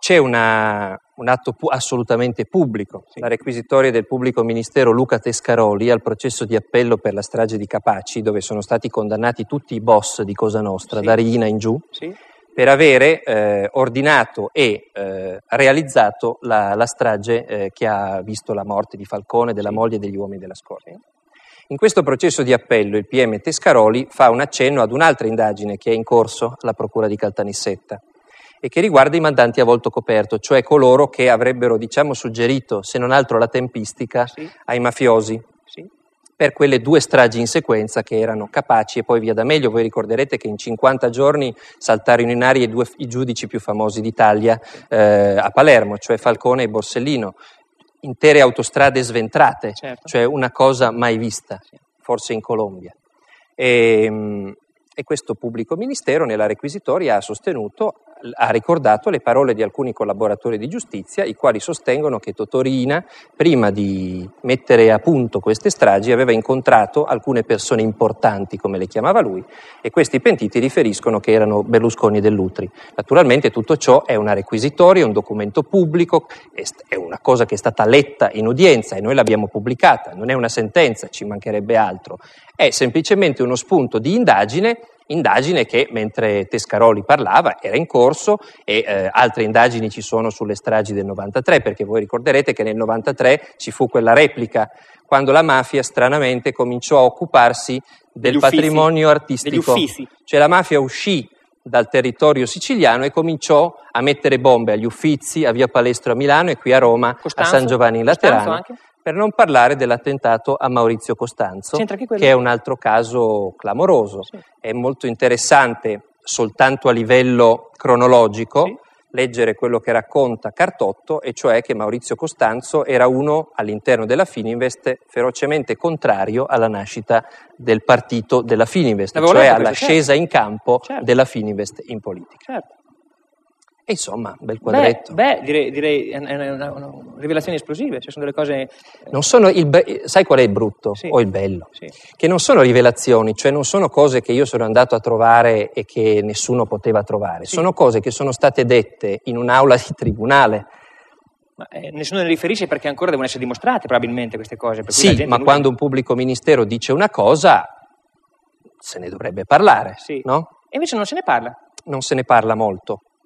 c'è un atto assolutamente pubblico. Sì. La requisitoria del pubblico ministero Luca Tescaroli al processo di appello per la strage di Capaci, dove sono stati condannati tutti i boss di Cosa Nostra, Sì. da Riina in giù, Sì. per avere ordinato e realizzato la strage che ha visto la morte di Falcone, della Sì. moglie e degli uomini della scorta. In questo processo di appello il PM Tescaroli fa un accenno ad un'altra indagine che è in corso alla Procura di Caltanissetta e che riguarda i mandanti a volto coperto, cioè coloro che avrebbero, suggerito, se non altro la tempistica, Sì. ai mafiosi Sì. per quelle 2 stragi in sequenza che erano Capaci e poi via D'Amelio. Voi ricorderete che in 50 giorni saltarono in aria i giudici più famosi d'Italia a Palermo, cioè Falcone e Borsellino. Intere autostrade sventrate, Certo. cioè una cosa mai vista, forse in Colombia. E questo pubblico ministero nella requisitoria ha ricordato le parole di alcuni collaboratori di giustizia, i quali sostengono che Totò Riina, prima di mettere a punto queste stragi, aveva incontrato alcune persone importanti, come le chiamava lui, e questi pentiti riferiscono che erano Berlusconi e Dell'Utri. Naturalmente tutto ciò è una requisitoria, un documento pubblico, è una cosa che è stata letta in udienza e noi l'abbiamo pubblicata, non è una sentenza, ci mancherebbe altro, è semplicemente uno spunto di indagine che mentre Tescaroli parlava era in corso e altre indagini ci sono sulle stragi del 93, perché voi ricorderete che nel 93 ci fu quella replica quando la mafia stranamente cominciò a occuparsi del patrimonio artistico. Degli Uffizi. Cioè la mafia uscì dal territorio siciliano e cominciò a mettere bombe agli Uffizi, a Via Palestro a Milano e qui a Roma, Costanzo, a San Giovanni in Laterano. anche? Per non parlare dell'attentato a Maurizio Costanzo, C'entra anche quello? che è un altro caso clamoroso. Sì. È molto interessante soltanto a livello cronologico Sì. leggere quello che racconta Cartotto, e cioè che Maurizio Costanzo era uno all'interno della Fininvest ferocemente contrario alla nascita del partito della Fininvest, L'avevo cioè letto alla questo, scesa in campo Certo. della Fininvest in politica. Certo. E insomma, bel quadretto. Direi una rivelazioni esplosive, cioè sono delle cose... Non sono sai qual è il brutto? Sì. O il bello? Sì. Che non sono rivelazioni, cioè non sono cose che io sono andato a trovare e che nessuno poteva trovare, Sì. sono cose che sono state dette in un'aula di tribunale. Ma, nessuno ne riferisce perché ancora devono essere dimostrate probabilmente queste cose. Per cui la Sì, gente ma non- quando un pubblico ministero dice una cosa se ne dovrebbe parlare, Sì. no? E invece non se ne parla. Non se ne parla molto.